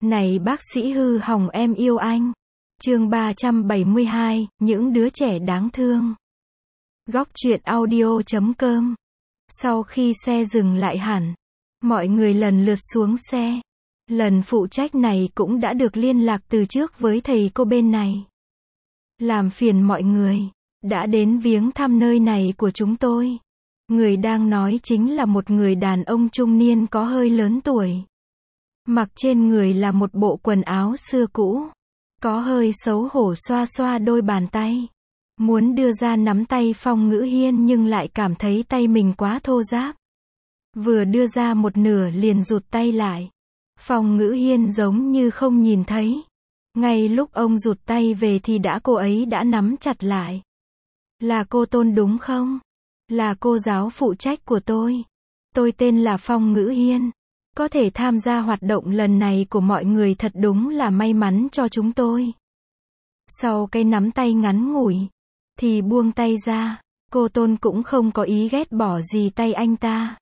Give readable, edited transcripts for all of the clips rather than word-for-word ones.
Này bác sĩ hư hỏng em yêu anh. Chương 372, những đứa trẻ đáng thương. Góc truyện audio.com. Sau khi xe dừng lại hẳn, mọi người lần lượt xuống xe. Lần phụ trách này cũng đã được liên lạc từ trước với thầy cô bên này. Làm phiền mọi người đã đến viếng thăm nơi này của chúng tôi. Người đang nói chính là một người đàn ông trung niên có hơi lớn tuổi. Mặc trên người là một bộ quần áo xưa cũ. Có hơi xấu hổ xoa xoa đôi bàn tay. Muốn đưa ra nắm tay Phong Ngữ Hiên nhưng lại cảm thấy tay mình quá thô ráp. Vừa đưa ra một nửa liền rụt tay lại. Phong Ngữ Hiên giống như không nhìn thấy. Ngay lúc ông rụt tay về thì cô ấy đã nắm chặt lại. Là cô Tôn đúng không? Là cô giáo phụ trách của tôi. Tôi tên là Phong Ngữ Hiên. Có thể tham gia hoạt động lần này của mọi người thật đúng là may mắn cho chúng tôi. Sau cái nắm tay ngắn ngủi, thì buông tay ra, cô Tôn cũng không có ý ghét bỏ gì tay anh ta.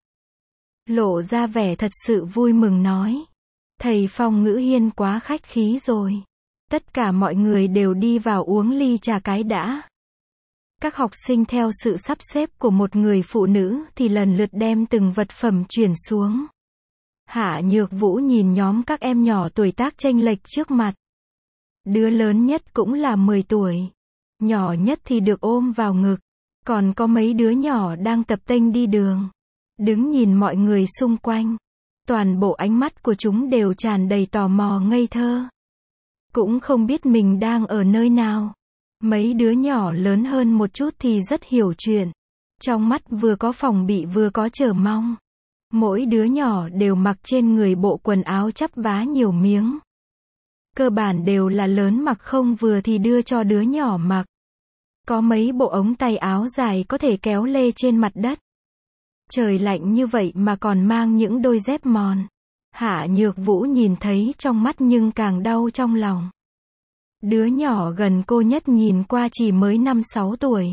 Lộ ra vẻ thật sự vui mừng nói. Thầy Phong Ngữ Hiên quá khách khí rồi. Tất cả mọi người đều đi vào uống ly trà cái đã. Các học sinh theo sự sắp xếp của một người phụ nữ thì lần lượt đem từng vật phẩm chuyển xuống. Hạ Nhược Vũ nhìn nhóm các em nhỏ tuổi tác chênh lệch trước mặt. Đứa lớn nhất cũng là 10 tuổi. Nhỏ nhất thì được ôm vào ngực. Còn có mấy đứa nhỏ đang tập tênh đi đường. Đứng nhìn mọi người xung quanh. Toàn bộ ánh mắt của chúng đều tràn đầy tò mò ngây thơ. Cũng không biết mình đang ở nơi nào. Mấy đứa nhỏ lớn hơn một chút thì rất hiểu chuyện. Trong mắt vừa có phòng bị vừa có chờ mong. Mỗi đứa nhỏ đều mặc trên người bộ quần áo chắp vá nhiều miếng. Cơ bản đều là lớn mặc không vừa thì đưa cho đứa nhỏ mặc. Có mấy bộ ống tay áo dài có thể kéo lê trên mặt đất. Trời lạnh như vậy mà còn mang những đôi dép mòn. Hạ Nhược Vũ nhìn thấy trong mắt nhưng càng đau trong lòng. Đứa nhỏ gần cô nhất nhìn qua chỉ mới 5-6 tuổi.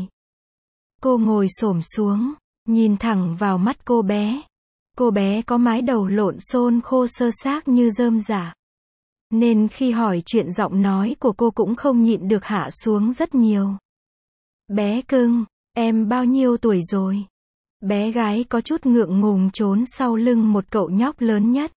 Cô ngồi xổm xuống, nhìn thẳng vào mắt cô bé. Cô bé có mái đầu lộn xộn khô xơ xác như rơm rạ. Nên khi hỏi chuyện giọng nói của cô cũng không nhịn được hạ xuống rất nhiều. Bé cưng, em bao nhiêu tuổi rồi? Bé gái có chút ngượng ngùng trốn sau lưng một cậu nhóc lớn nhất.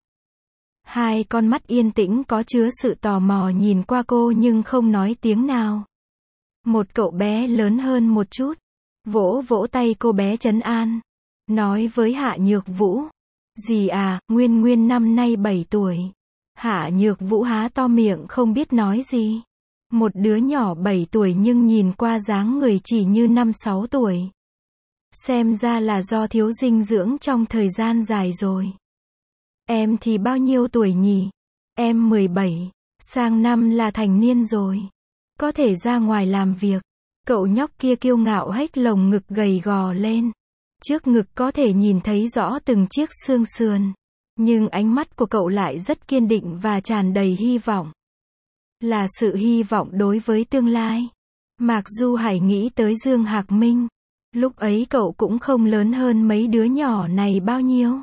Hai con mắt yên tĩnh có chứa sự tò mò nhìn qua cô nhưng không nói tiếng nào. Một cậu bé lớn hơn một chút, vỗ vỗ tay cô bé trấn an. Nói với Hạ Nhược Vũ. Dì à, Nguyên Nguyên năm nay 7 tuổi. Hạ Nhược Vũ há to miệng không biết nói gì. Một đứa nhỏ 7 tuổi nhưng nhìn qua dáng người chỉ như 5-6 tuổi. Xem ra là do thiếu dinh dưỡng trong thời gian dài rồi. Em thì bao nhiêu tuổi nhỉ? Em 17, sang năm là thành niên rồi. Có thể ra ngoài làm việc. Cậu nhóc kia kiêu ngạo hếch lồng ngực gầy gò lên. Trước ngực có thể nhìn thấy rõ từng chiếc xương sườn. Nhưng ánh mắt của cậu lại rất kiên định và tràn đầy hy vọng. Là sự hy vọng đối với tương lai. Mạc Du Hải nghĩ tới Dương Hạc Minh. Lúc ấy cậu cũng không lớn hơn mấy đứa nhỏ này bao nhiêu.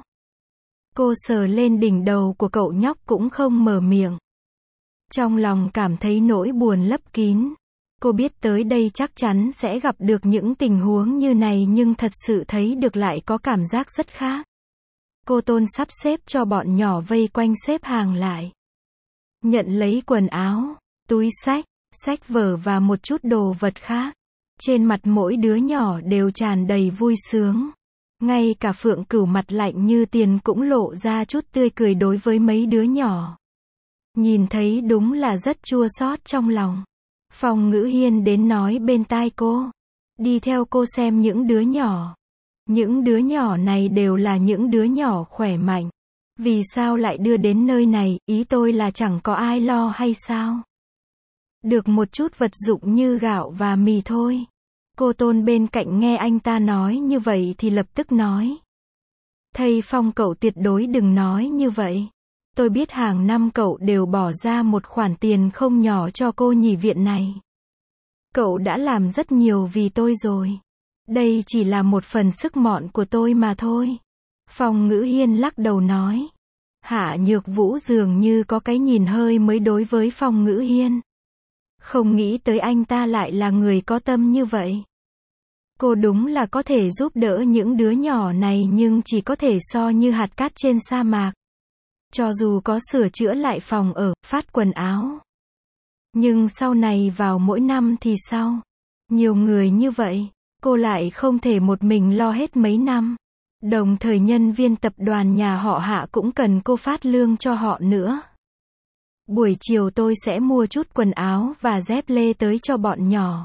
Cô sờ lên đỉnh đầu của cậu nhóc cũng không mở miệng. Trong lòng cảm thấy nỗi buồn lấp kín. Cô biết tới đây chắc chắn sẽ gặp được những tình huống như này nhưng thật sự thấy được lại có cảm giác rất khác. Cô Tôn sắp xếp cho bọn nhỏ vây quanh xếp hàng lại. Nhận lấy quần áo, túi xách, sách vở và một chút đồ vật khác. Trên mặt mỗi đứa nhỏ đều tràn đầy vui sướng. Ngay cả Phượng Cửu mặt lạnh như tiền cũng lộ ra chút tươi cười đối với mấy đứa nhỏ. Nhìn thấy đúng là rất chua xót trong lòng. Phong Ngữ Hiên đến nói bên tai cô. Đi theo cô xem những đứa nhỏ. Những đứa nhỏ này đều là những đứa nhỏ khỏe mạnh. Vì sao lại đưa đến nơi này, ý tôi là chẳng có ai lo hay sao? Được một chút vật dụng như gạo và mì thôi. Cô Tôn bên cạnh nghe anh ta nói như vậy thì lập tức nói. Thầy Phong cậu tuyệt đối đừng nói như vậy. Tôi biết hàng năm cậu đều bỏ ra một khoản tiền không nhỏ cho cô nhỉ viện này. Cậu đã làm rất nhiều vì tôi rồi. Đây chỉ là một phần sức mọn của tôi mà thôi. Phong Ngữ Hiên lắc đầu nói. Hạ Nhược Vũ dường như có cái nhìn hơi mới đối với Phong Ngữ Hiên. Không nghĩ tới anh ta lại là người có tâm như vậy. Cô đúng là có thể giúp đỡ những đứa nhỏ này nhưng chỉ có thể so như hạt cát trên sa mạc. Cho dù có sửa chữa lại phòng ở, phát quần áo. Nhưng sau này vào mỗi năm thì sao? Nhiều người như vậy, cô lại không thể một mình lo hết mấy năm. Đồng thời nhân viên tập đoàn nhà họ Hạ cũng cần cô phát lương cho họ nữa. Buổi chiều tôi sẽ mua chút quần áo và dép lê tới cho bọn nhỏ.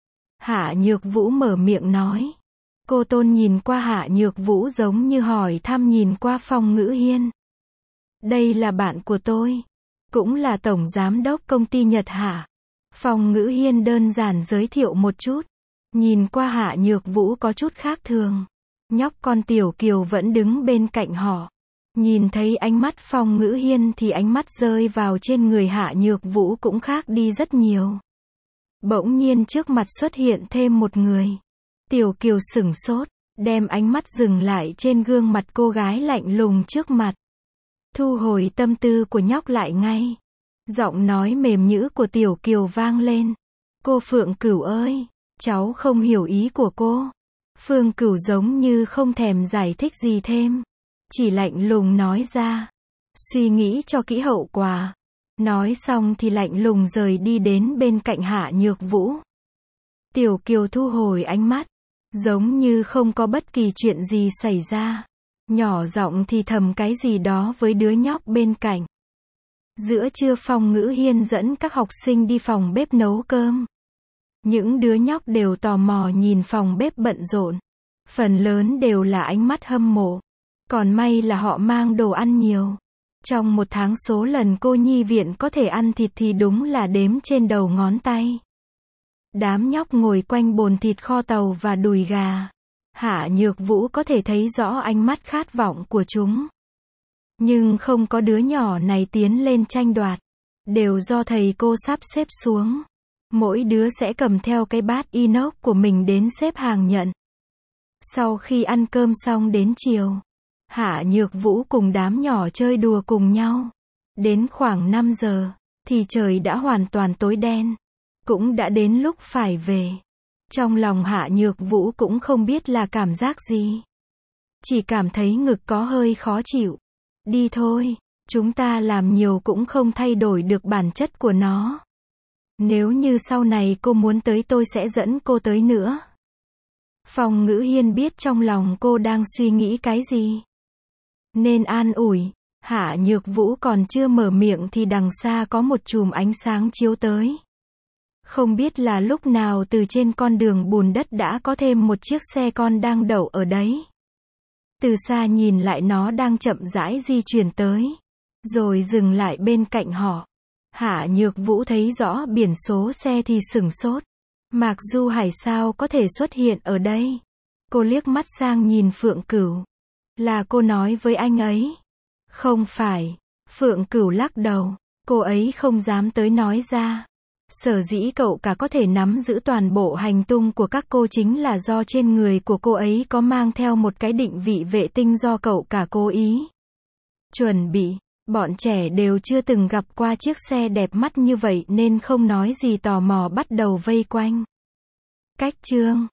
Hạ Nhược Vũ mở miệng nói. Cô Tôn nhìn qua Hạ Nhược Vũ giống như hỏi thăm nhìn qua Phong Ngữ Hiên. Đây là bạn của tôi. Cũng là tổng giám đốc công ty Nhật Hạ. Phong Ngữ Hiên đơn giản giới thiệu một chút. Nhìn qua Hạ Nhược Vũ có chút khác thường. Nhóc con Tiểu Kiều vẫn đứng bên cạnh họ. Nhìn thấy ánh mắt Phong Ngữ Hiên thì ánh mắt rơi vào trên người Hạ Nhược Vũ cũng khác đi rất nhiều. Bỗng nhiên trước mặt xuất hiện thêm một người. Tiểu Kiều sửng sốt, đem ánh mắt dừng lại trên gương mặt cô gái lạnh lùng trước mặt. Thu hồi tâm tư của nhóc lại ngay. Giọng nói mềm nhũ của Tiểu Kiều vang lên. Cô Phượng Cửu ơi, cháu không hiểu ý của cô. Phương Cửu giống như không thèm giải thích gì thêm. Chỉ lạnh lùng nói ra. Suy nghĩ cho kỹ hậu quả. Nói xong thì lạnh lùng rời đi đến bên cạnh Hạ Nhược Vũ. Tiểu Kiều thu hồi ánh mắt. Giống như không có bất kỳ chuyện gì xảy ra. Nhỏ giọng thì thầm cái gì đó với đứa nhóc bên cạnh. Giữa trưa Phong Ngữ Hiên dẫn các học sinh đi phòng bếp nấu cơm. Những đứa nhóc đều tò mò nhìn phòng bếp bận rộn. Phần lớn đều là ánh mắt hâm mộ. Còn may là họ mang đồ ăn nhiều. Trong một tháng số lần cô nhi viện có thể ăn thịt thì đúng là đếm trên đầu ngón tay. Đám nhóc ngồi quanh bồn thịt kho tàu và đùi gà. Hạ Nhược Vũ có thể thấy rõ ánh mắt khát vọng của chúng. Nhưng không có đứa nhỏ này tiến lên tranh đoạt. Đều do thầy cô sắp xếp xuống. Mỗi đứa sẽ cầm theo cái bát inox của mình đến xếp hàng nhận. Sau khi ăn cơm xong đến chiều, Hạ Nhược Vũ cùng đám nhỏ chơi đùa cùng nhau. Đến khoảng 5 giờ, thì trời đã hoàn toàn tối đen. Cũng đã đến lúc phải về. Trong lòng Hạ Nhược Vũ cũng không biết là cảm giác gì. Chỉ cảm thấy ngực có hơi khó chịu. Đi thôi, chúng ta làm nhiều cũng không thay đổi được bản chất của nó. Nếu như sau này cô muốn tới tôi sẽ dẫn cô tới nữa. Phong Ngữ Hiên biết trong lòng cô đang suy nghĩ cái gì. Nên an ủi. Hạ Nhược Vũ còn chưa mở miệng thì đằng xa có một chùm ánh sáng chiếu tới. Không biết là lúc nào từ trên con đường bùn đất đã có thêm một chiếc xe con đang đậu ở đấy. Từ xa nhìn lại nó đang chậm rãi di chuyển tới. Rồi dừng lại bên cạnh họ. Hạ Nhược Vũ thấy rõ biển số xe thì sửng sốt. Mạc Du Hải sao có thể xuất hiện ở đây? Cô liếc mắt sang nhìn Phượng Cửu. Là cô nói với anh ấy. Không phải. Phượng Cửu lắc đầu. Cô ấy không dám tới nói ra. Sở dĩ cậu cả có thể nắm giữ toàn bộ hành tung của các cô chính là do trên người của cô ấy có mang theo một cái định vị vệ tinh do cậu cả cố ý chuẩn bị. Bọn trẻ đều chưa từng gặp qua chiếc xe đẹp mắt như vậy nên không nói gì tò mò bắt đầu vây quanh. Cách chương